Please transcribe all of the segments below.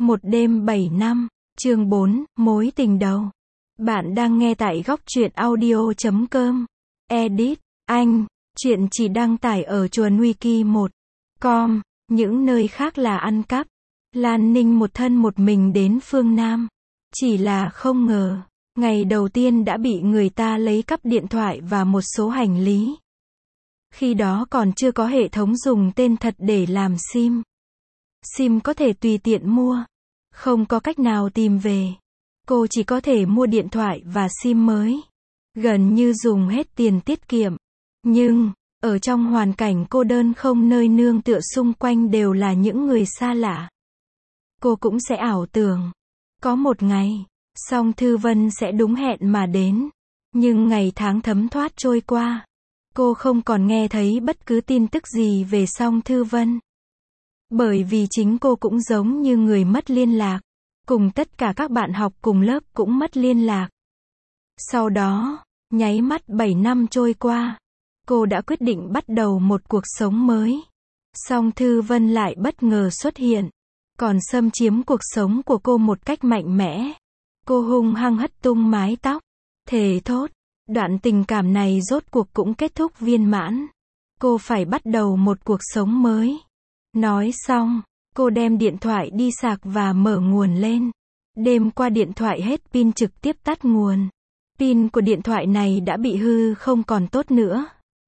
Một đêm 7 năm, chương 4, mối tình đầu. Bạn đang nghe tại góc truyện audio.com. Edit, Anh. Chuyện chỉ đăng tải ở chuồn wiki1.com, những nơi khác là ăn cắp. Lan Ninh một thân một mình đến phương Nam. Chỉ là không ngờ, ngày đầu tiên đã bị người ta lấy cắp điện thoại và một số hành lý. Khi đó còn chưa có hệ thống dùng tên thật để làm SIM. SIM có thể tùy tiện mua. Không có cách nào tìm về. Cô chỉ có thể mua điện thoại và SIM mới. Gần như dùng hết tiền tiết kiệm. Nhưng, ở trong hoàn cảnh cô đơn không nơi nương tựa, xung quanh đều là những người xa lạ. Cô cũng sẽ ảo tưởng. Có một ngày, Song Thư Vân sẽ đúng hẹn mà đến. Nhưng ngày tháng thấm thoát trôi qua. Cô không còn nghe thấy bất cứ tin tức gì về Song Thư Vân. Bởi vì chính cô cũng giống như người mất liên lạc. Cùng tất cả các bạn học cùng lớp cũng mất liên lạc. Sau đó, nháy mắt 7 năm trôi qua. Cô đã quyết định bắt đầu một cuộc sống mới. Song Thư Vân lại bất ngờ xuất hiện. Còn xâm chiếm cuộc sống của cô một cách mạnh mẽ. Cô hung hăng hất tung mái tóc. Thề thốt. Đoạn tình cảm này rốt cuộc cũng kết thúc viên mãn. Cô phải bắt đầu một cuộc sống mới. Nói xong, cô đem điện thoại đi sạc và mở nguồn lên. Đêm qua điện thoại hết pin, trực tiếp tắt nguồn. Pin của điện thoại này đã bị hư, không còn tốt nữa.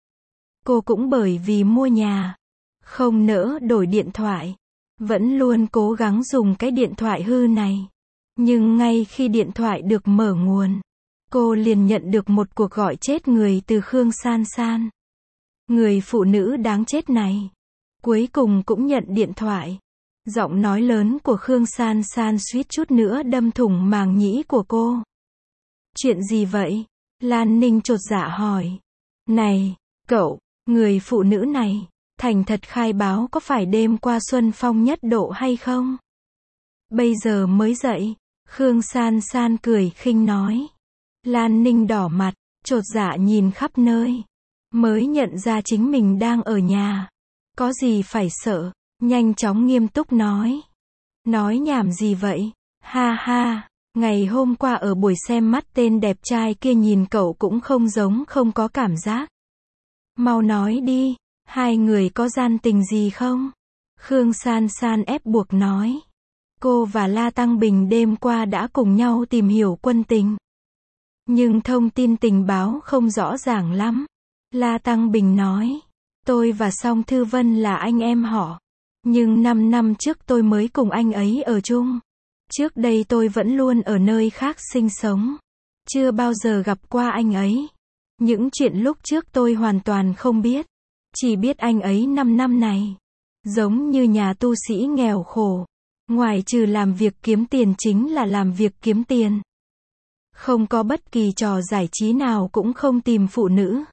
Cô cũng bởi vì mua nhà, không nỡ đổi điện thoại. Vẫn luôn cố gắng dùng cái điện thoại hư này. Nhưng ngay khi điện thoại được mở nguồn, cô liền nhận được một cuộc gọi chết người từ Khương San San. Người phụ nữ đáng chết này cuối cùng cũng nhận điện thoại. Giọng nói lớn của Khương San San suýt chút nữa đâm thủng màng nhĩ của cô. Chuyện gì vậy? Lan Ninh chột dạ hỏi. Này, cậu, người phụ nữ này, thành thật khai báo có phải đêm qua Xuân Phong nhất độ hay không? Bây giờ mới dậy, Khương San San cười khinh nói. Lan Ninh đỏ mặt, chột dạ nhìn khắp nơi. Mới nhận ra chính mình đang ở nhà. Có gì phải sợ, nhanh chóng nghiêm túc nói. Nói nhảm gì vậy? Ha ha, ngày hôm qua ở buổi xem mắt tên đẹp trai kia nhìn cậu cũng không giống không có cảm giác. Mau nói đi, hai người có gian tình gì không? Khương San San ép buộc nói. Cô và La Tăng Bình đêm qua đã cùng nhau tìm hiểu quân tình. Nhưng thông tin tình báo không rõ ràng lắm. La Tăng Bình nói. Tôi và Song Thư Vân là anh em họ. Nhưng 5 năm trước tôi mới cùng anh ấy ở chung. Trước đây tôi vẫn luôn ở nơi khác sinh sống. Chưa bao giờ gặp qua anh ấy. Những chuyện lúc trước tôi hoàn toàn không biết. Chỉ biết anh ấy 5 năm này giống như nhà tu sĩ nghèo khổ. Ngoài trừ làm việc kiếm tiền chính là làm việc kiếm tiền. Không có bất kỳ trò giải trí nào, cũng không tìm phụ nữ.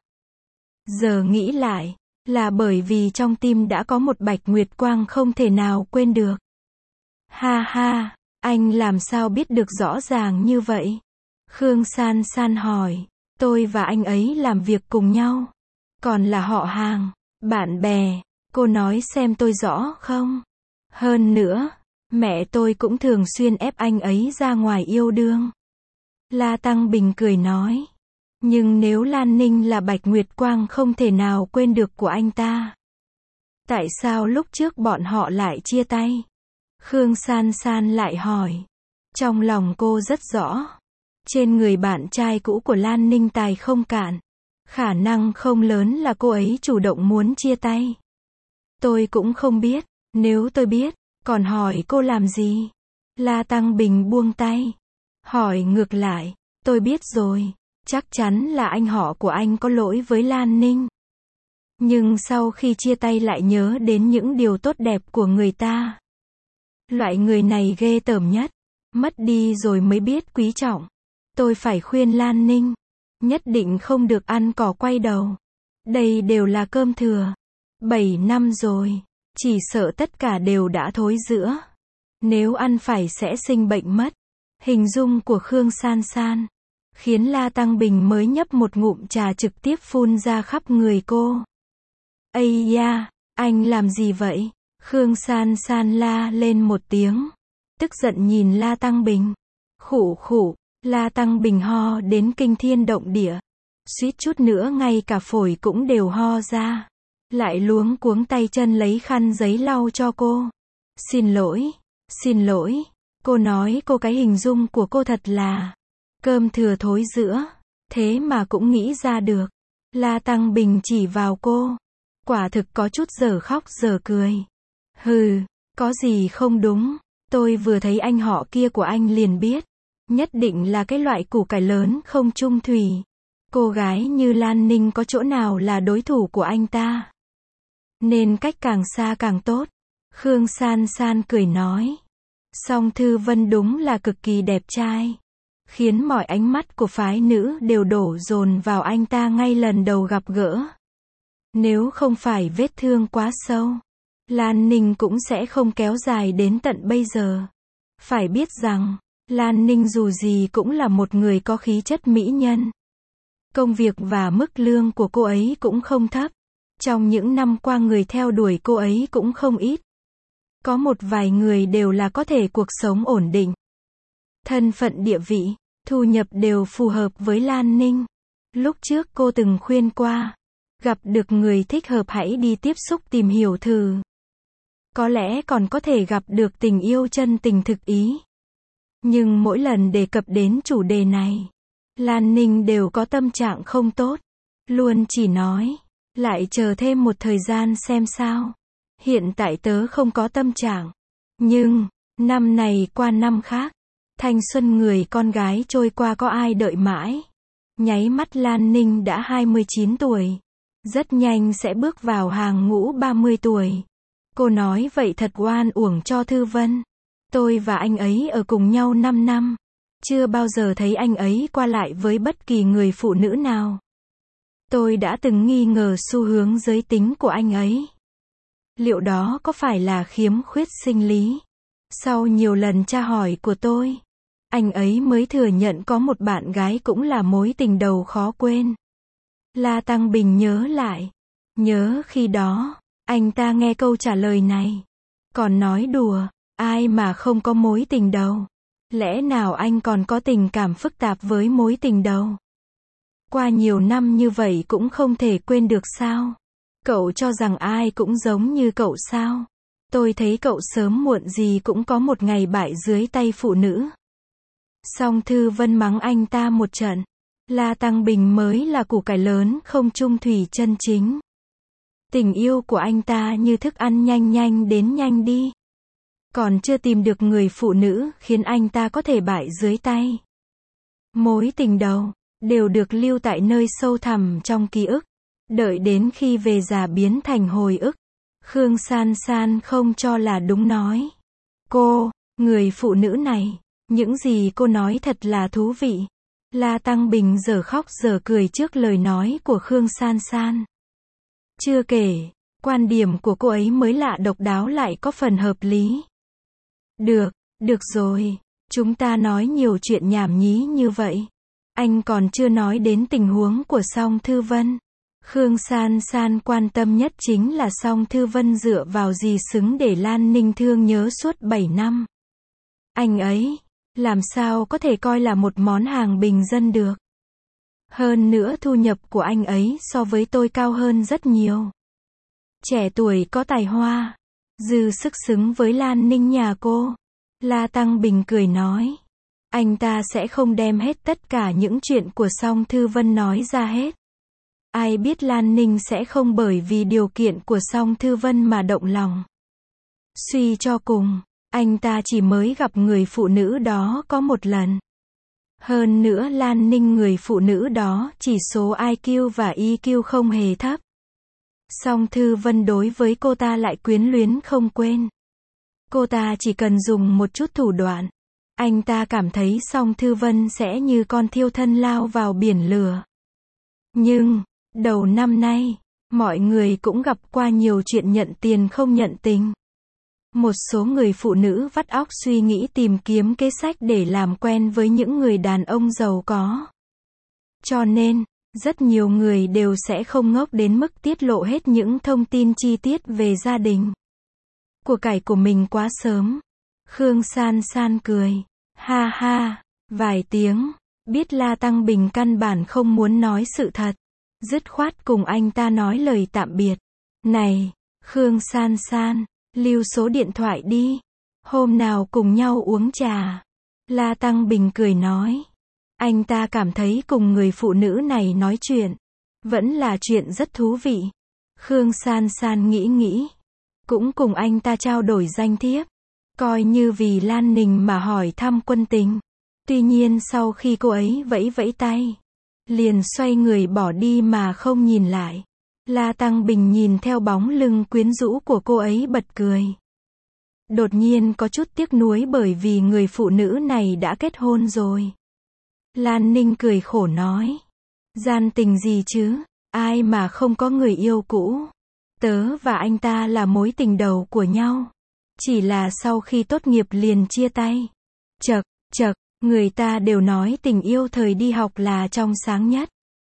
Giờ nghĩ lại, là bởi vì trong tim đã có một bạch nguyệt quang không thể nào quên được. Ha ha, anh làm sao biết được rõ ràng như vậy? Khương San San hỏi. Tôi và anh ấy làm việc cùng nhau. Còn là họ hàng, bạn bè. Cô nói xem tôi rõ không? Hơn nữa, mẹ tôi cũng thường xuyên ép anh ấy ra ngoài yêu đương. La Tăng Bình cười nói. Nhưng nếu Lan Ninh là bạch nguyệt quang không thể nào quên được của anh ta, tại sao lúc trước bọn họ lại chia tay? Khương San San lại hỏi. Trong lòng cô rất rõ. Trên người bạn trai cũ của Lan Ninh tài không cạn. Khả năng không lớn là cô ấy chủ động muốn chia tay. Tôi cũng không biết. Nếu tôi biết, còn hỏi cô làm gì? La Tăng Bình buông tay. Hỏi ngược lại. Tôi biết rồi. Chắc chắn là anh họ của anh có lỗi với Lan Ninh. Nhưng sau khi chia tay lại nhớ đến những điều tốt đẹp của người ta. Loại người này ghê tởm nhất. Mất đi rồi mới biết quý trọng. Tôi phải khuyên Lan Ninh. Nhất định không được ăn cỏ quay đầu. Đây đều là cơm thừa. 7 năm rồi. Chỉ sợ tất cả đều đã thối rữa. Nếu ăn phải sẽ sinh bệnh mất. Hình dung của Khương San San khiến La Tăng Bình mới nhấp một ngụm trà trực tiếp phun ra khắp người cô. Ây da, anh làm gì vậy? Khương San San la lên một tiếng. tức giận nhìn La Tăng Bình. Khụ khụ, La Tăng Bình ho đến kinh thiên động địa. Suýt chút nữa ngay cả phổi cũng đều ho ra. Lại luống cuống tay chân lấy khăn giấy lau cho cô. Xin lỗi, cô nói cô cái hình dung của cô thật là cơm thừa thối giữa, thế mà cũng nghĩ ra được. La Tăng Bình chỉ vào cô, quả thực có chút dở khóc dở cười. Hừ, có gì không đúng, tôi vừa thấy anh họ kia của anh liền biết, nhất định là cái loại củ cải lớn không trung thủy. Cô gái như Lan Ninh có chỗ nào là đối thủ của anh ta. Nên cách càng xa càng tốt. Khương San San cười nói. Song Thư Vân đúng là cực kỳ đẹp trai. Khiến mọi ánh mắt của phái nữ đều đổ dồn vào anh ta ngay lần đầu gặp gỡ. Nếu không phải vết thương quá sâu, Lan Ninh cũng sẽ không kéo dài đến tận bây giờ. Phải biết rằng, Lan Ninh dù gì cũng là một người có khí chất mỹ nhân. Công việc và mức lương của cô ấy cũng không thấp. Trong những năm qua người theo đuổi cô ấy cũng không ít. Có một vài người đều là có thể cuộc sống ổn định. Thân phận địa vị, thu nhập đều phù hợp với Lan Ninh. Lúc trước cô từng khuyên qua, gặp được người thích hợp hãy đi tiếp xúc tìm hiểu thử. Có lẽ còn có thể gặp được tình yêu chân tình thực ý. Nhưng mỗi lần đề cập đến chủ đề này, Lan Ninh đều có tâm trạng không tốt. Luôn chỉ nói, lại chờ thêm một thời gian xem sao. Hiện tại tớ không có tâm trạng. Nhưng, năm này qua năm khác, thanh xuân người con gái trôi qua có ai đợi mãi. Nháy mắt Lan Ninh đã 29 tuổi. Rất nhanh sẽ bước vào hàng ngũ 30 tuổi. Cô nói vậy thật oan uổng cho Thư Vân. Tôi và anh ấy ở cùng nhau 5 năm. Chưa bao giờ thấy anh ấy qua lại với bất kỳ người phụ nữ nào. Tôi đã từng nghi ngờ xu hướng giới tính của anh ấy. Liệu đó có phải là khiếm khuyết sinh lý? Sau nhiều lần tra hỏi của tôi, anh ấy mới thừa nhận có một bạn gái cũng là mối tình đầu khó quên. La Tăng Bình nhớ lại. Nhớ khi đó, anh ta nghe câu trả lời này. Còn nói đùa, ai mà không có mối tình đầu? Lẽ nào anh còn có tình cảm phức tạp với mối tình đầu? Qua nhiều năm như vậy cũng không thể quên được sao? Cậu cho rằng ai cũng giống như cậu sao? Tôi thấy cậu sớm muộn gì cũng có một ngày bại dưới tay phụ nữ. Song Thư Vân mắng anh ta một trận. La Tăng Bình mới là củ cải lớn không trung thủy chân chính. Tình yêu của anh ta như thức ăn nhanh đến nhanh đi. Còn chưa tìm được người phụ nữ khiến anh ta có thể bại dưới tay. Mối tình đầu đều được lưu tại nơi sâu thẳm trong ký ức. Đợi đến khi về già biến thành hồi ức. Khương San San không cho là đúng nói. Cô, người phụ nữ này, những gì cô nói thật là thú vị. La Tăng Bình dở khóc dở cười trước lời nói của Khương San San. Chưa kể, quan điểm của cô ấy mới lạ độc đáo lại có phần hợp lý. Được rồi, chúng ta nói nhiều chuyện nhảm nhí như vậy. Anh còn chưa nói đến tình huống của Song Thư Vân. Khương San San quan tâm nhất chính là Song Thư Vân dựa vào gì xứng để Lan Ninh thương nhớ suốt 7 năm. Anh ấy, làm sao có thể coi là một món hàng bình dân được. Hơn nữa thu nhập của anh ấy so với tôi cao hơn rất nhiều. Trẻ tuổi có tài hoa, dư sức xứng với Lan Ninh nhà cô. La Tăng Bình cười nói. Anh ta sẽ không đem hết tất cả những chuyện của Song Thư Vân nói ra hết. Ai biết Lan Ninh sẽ không bởi vì điều kiện của Song Thư Vân mà động lòng. Suy cho cùng, anh ta chỉ mới gặp người phụ nữ đó có một lần. Hơn nữa Lan Ninh người phụ nữ đó chỉ số IQ và EQ không hề thấp. Song Thư Vân đối với cô ta lại quyến luyến không quên. Cô ta chỉ cần dùng một chút thủ đoạn. Anh ta cảm thấy Song Thư Vân sẽ như con thiêu thân lao vào biển lửa. Nhưng, đầu năm nay, mọi người cũng gặp qua nhiều chuyện nhận tiền không nhận tình. Một số người phụ nữ vắt óc suy nghĩ tìm kiếm kế sách để làm quen với những người đàn ông giàu có. Cho nên, rất nhiều người đều sẽ không ngốc đến mức tiết lộ hết những thông tin chi tiết về gia đình, của cải của mình quá sớm. Khương San San cười. Ha ha. Vài tiếng. Biết La Tăng Bình căn bản không muốn nói sự thật. Dứt khoát cùng anh ta nói lời tạm biệt. Này, Khương San San, lưu số điện thoại đi. Hôm nào cùng nhau uống trà. La Tăng Bình cười nói. Anh ta cảm thấy cùng người phụ nữ này nói chuyện, vẫn là chuyện rất thú vị. Khương San San nghĩ nghĩ. Cũng cùng anh ta trao đổi danh thiếp. Coi như vì Lan Ninh mà hỏi thăm quân tình. Tuy nhiên sau khi cô ấy vẫy vẫy tay, liền xoay người bỏ đi mà không nhìn lại. La Tăng Bình nhìn theo bóng lưng quyến rũ của cô ấy bật cười. Đột nhiên có chút tiếc nuối bởi vì người phụ nữ này đã kết hôn rồi. Lan Ninh cười khổ nói. Gian tình gì chứ, ai mà không có người yêu cũ. Tớ và anh ta là mối tình đầu của nhau. Chỉ là sau khi tốt nghiệp liền chia tay. Chậc, chậc, người ta đều nói tình yêu thời đi học là trong sáng nhất.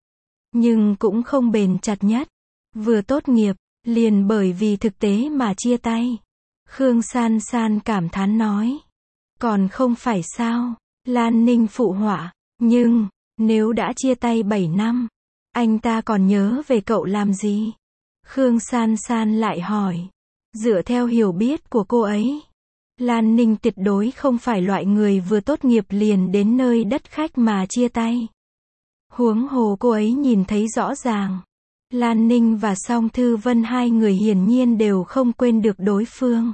Nhưng cũng không bền chặt nhất. Vừa tốt nghiệp, liền bởi vì thực tế mà chia tay. Khương San San cảm thán nói. Còn không phải sao, Lan Ninh phụ họa. Nhưng, nếu đã chia tay 7 năm, anh ta còn nhớ về cậu làm gì? Khương San San lại hỏi. Dựa theo hiểu biết của cô ấy, Lan Ninh tuyệt đối không phải loại người vừa tốt nghiệp liền đến nơi đất khách mà chia tay. Huống hồ cô ấy nhìn thấy rõ ràng. Lan Ninh và Song Thư Vân hai người hiển nhiên đều không quên được đối phương.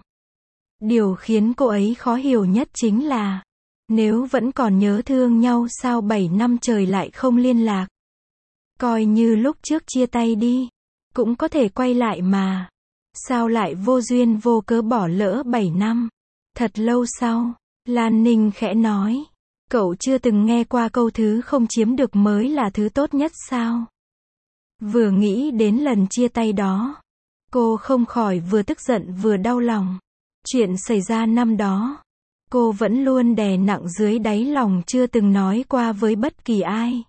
Điều khiến cô ấy khó hiểu nhất chính là, nếu vẫn còn nhớ thương nhau sao 7 năm trời lại không liên lạc. Coi như lúc trước chia tay đi, cũng có thể quay lại mà. Sao lại vô duyên vô cớ bỏ lỡ 7 năm? Thật lâu sau, Lan Ninh khẽ nói. Cậu chưa từng nghe qua câu thứ không chiếm được mới là thứ tốt nhất sao? Vừa nghĩ đến lần chia tay đó, cô không khỏi vừa tức giận vừa đau lòng. Chuyện xảy ra năm đó, cô vẫn luôn đè nặng dưới đáy lòng chưa từng nói qua với bất kỳ ai.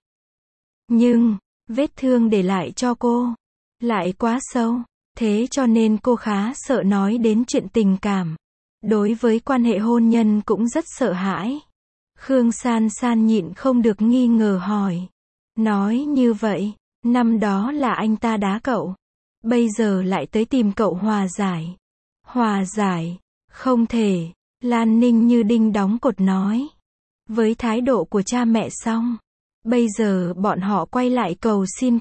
Nhưng, vết thương để lại cho cô, lại quá sâu. Thế cho nên cô khá sợ nói đến chuyện tình cảm. Đối với quan hệ hôn nhân cũng rất sợ hãi. Khương San San nhịn không được nghi ngờ hỏi. Nói như vậy, năm đó là anh ta đá cậu. Bây giờ lại tới tìm cậu hòa giải. Hòa giải? Không thể. Lan Ninh như đinh đóng cột nói. Với thái độ của cha mẹ xong, bây giờ bọn họ quay lại cầu xin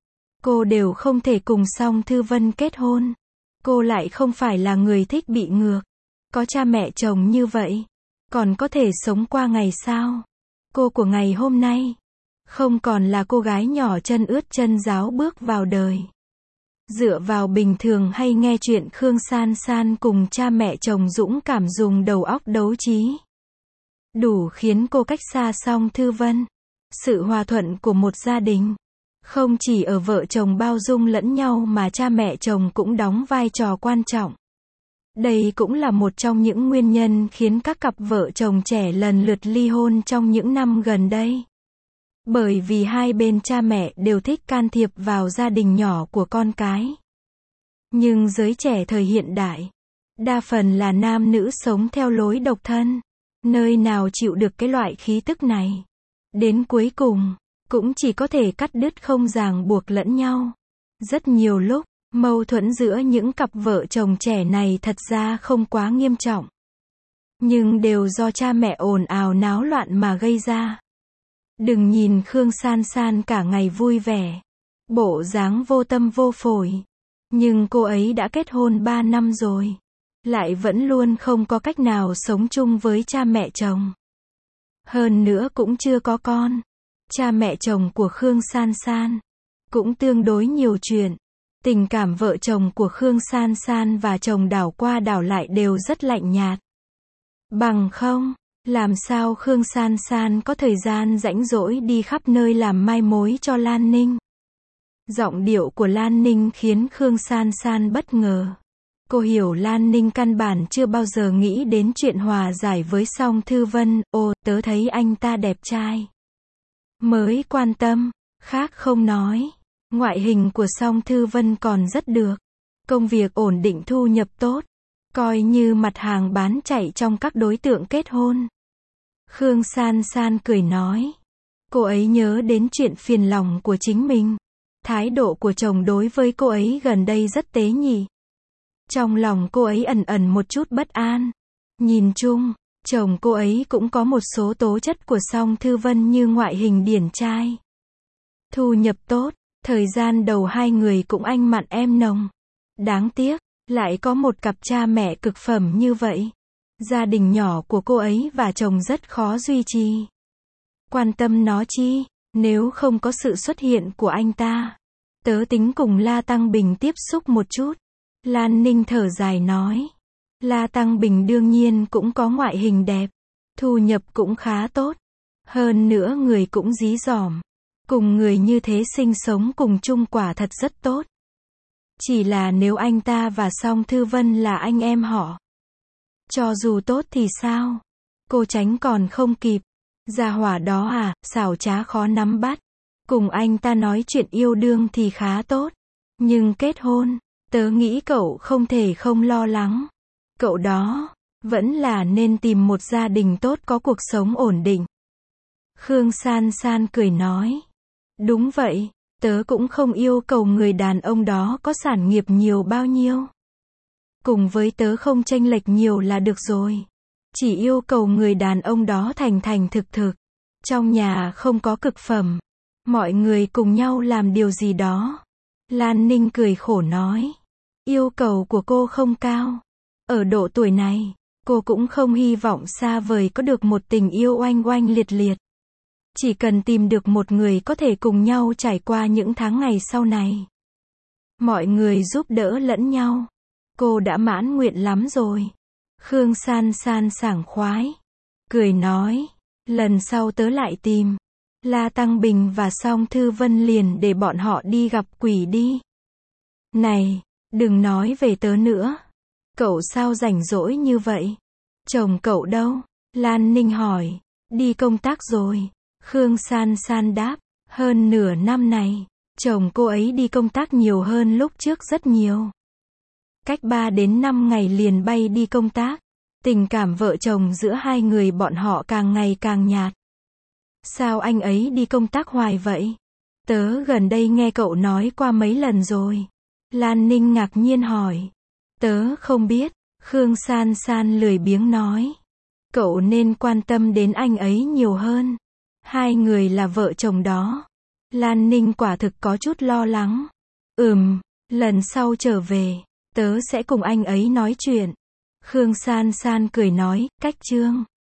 cô đều không thể cùng Song Thư Vân kết hôn. Cô lại không phải là người thích bị ngược. Có cha mẹ chồng như vậy, còn có thể sống qua ngày sao? Cô của ngày hôm nay, không còn là cô gái nhỏ chân ướt chân ráo bước vào đời. Dựa vào bình thường hay nghe chuyện Khương San San cùng cha mẹ chồng dũng cảm dùng đầu óc đấu trí. Đủ khiến cô cách xa Song Thư Vân. Sự hòa thuận của một gia đình, không chỉ ở vợ chồng bao dung lẫn nhau mà cha mẹ chồng cũng đóng vai trò quan trọng. Đây cũng là một trong những nguyên nhân khiến các cặp vợ chồng trẻ lần lượt ly hôn trong những năm gần đây. Bởi vì hai bên cha mẹ đều thích can thiệp vào gia đình nhỏ của con cái. Nhưng giới trẻ thời hiện đại, đa phần là nam nữ sống theo lối độc thân. Nơi nào chịu được cái loại khí tức này. Đến cuối cùng, cũng chỉ có thể cắt đứt không ràng buộc lẫn nhau. Rất nhiều lúc, mâu thuẫn giữa những cặp vợ chồng trẻ này thật ra không quá nghiêm trọng. Nhưng đều do cha mẹ ồn ào náo loạn mà gây ra. Đừng nhìn Khương San San cả ngày vui vẻ, bộ dáng vô tâm vô phổi. Nhưng cô ấy đã kết hôn 3 năm rồi. Lại vẫn luôn không có cách nào sống chung với cha mẹ chồng. Hơn nữa cũng chưa có con. Cha mẹ chồng của Khương San San cũng tương đối nhiều chuyện. Tình cảm vợ chồng của Khương San San và chồng đảo qua đảo lại đều rất lạnh nhạt. Bằng không, làm sao Khương San San có thời gian rảnh rỗi đi khắp nơi làm mai mối cho Lan Ninh. Giọng điệu của Lan Ninh khiến Khương San San bất ngờ. Cô hiểu Lan Ninh căn bản chưa bao giờ nghĩ đến chuyện hòa giải với Song Thư Vân. Ồ, tớ thấy anh ta đẹp trai mới quan tâm, khác không nói. Ngoại hình của Song Thư Vân còn rất được. Công việc ổn định thu nhập tốt. coi như mặt hàng bán chạy trong các đối tượng kết hôn. Khương San San cười nói. Cô ấy nhớ đến chuyện phiền lòng của chính mình. Thái độ của chồng đối với cô ấy gần đây rất tế nhị. Trong lòng cô ấy ẩn ẩn một chút bất an. Nhìn chung, chồng cô ấy cũng có một số tố chất của Song Thư Vân như ngoại hình điển trai, thu nhập tốt, thời gian đầu hai người cũng anh mặn em nồng. Đáng tiếc, lại có một cặp cha mẹ cực phẩm như vậy. Gia đình nhỏ của cô ấy và chồng rất khó duy trì. Quan tâm nó chi, nếu không có sự xuất hiện của anh ta. Tớ tính cùng La Tăng Bình tiếp xúc một chút. Lan Ninh thở dài nói. La Tăng Bình đương nhiên cũng có ngoại hình đẹp, thu nhập cũng khá tốt. Hơn nữa người cũng dí dỏm. Cùng người như thế sinh sống cùng chung quả thật rất tốt. Chỉ là nếu anh ta và Song Thư Vân là anh em họ, cho dù tốt thì sao? Cô tránh còn không kịp. Gia hỏa đó à, xảo trá khó nắm bắt. Cùng anh ta nói chuyện yêu đương thì khá tốt. Nhưng kết hôn, tớ nghĩ cậu không thể không lo lắng. Cậu đó, vẫn là nên tìm một gia đình tốt có cuộc sống ổn định. Khương San San cười nói. Đúng vậy, tớ cũng không yêu cầu người đàn ông đó có sản nghiệp nhiều bao nhiêu. Cùng với tớ không chênh lệch nhiều là được rồi. Chỉ yêu cầu người đàn ông đó thành thành thực thực. Trong nhà không có cực phẩm. Mọi người cùng nhau làm điều gì đó. Lan Ninh cười khổ nói. Yêu cầu của cô không cao. Ở độ tuổi này, cô cũng không hy vọng xa vời có được một tình yêu oanh oanh liệt liệt. Chỉ cần tìm được một người có thể cùng nhau trải qua những tháng ngày sau này. Mọi người giúp đỡ lẫn nhau. Cô đã mãn nguyện lắm rồi. Khương San San sảng khoái. Cười nói. Lần sau tớ lại tìm. La Tăng Bình và Song Thư Vân liền để bọn họ đi gặp quỷ đi. Này, đừng nói về tớ nữa. Cậu sao rảnh rỗi như vậy? Chồng cậu đâu? Lan Ninh hỏi. Đi công tác rồi. Khương San San đáp. Hơn nửa năm này, chồng cô ấy đi công tác nhiều hơn lúc trước rất nhiều. Cách 3 đến 5 ngày liền bay đi công tác. Tình cảm vợ chồng giữa hai người bọn họ càng ngày càng nhạt. Sao anh ấy đi công tác hoài vậy? Tớ gần đây nghe cậu nói qua mấy lần rồi. Lan Ninh ngạc nhiên hỏi. Tớ không biết. Khương San San lười biếng nói. Cậu nên quan tâm đến anh ấy nhiều hơn. Hai người là vợ chồng đó. Lan Ninh quả thực có chút lo lắng. Lần sau trở về, tớ sẽ cùng anh ấy nói chuyện. Khương San San cười nói, cách chương.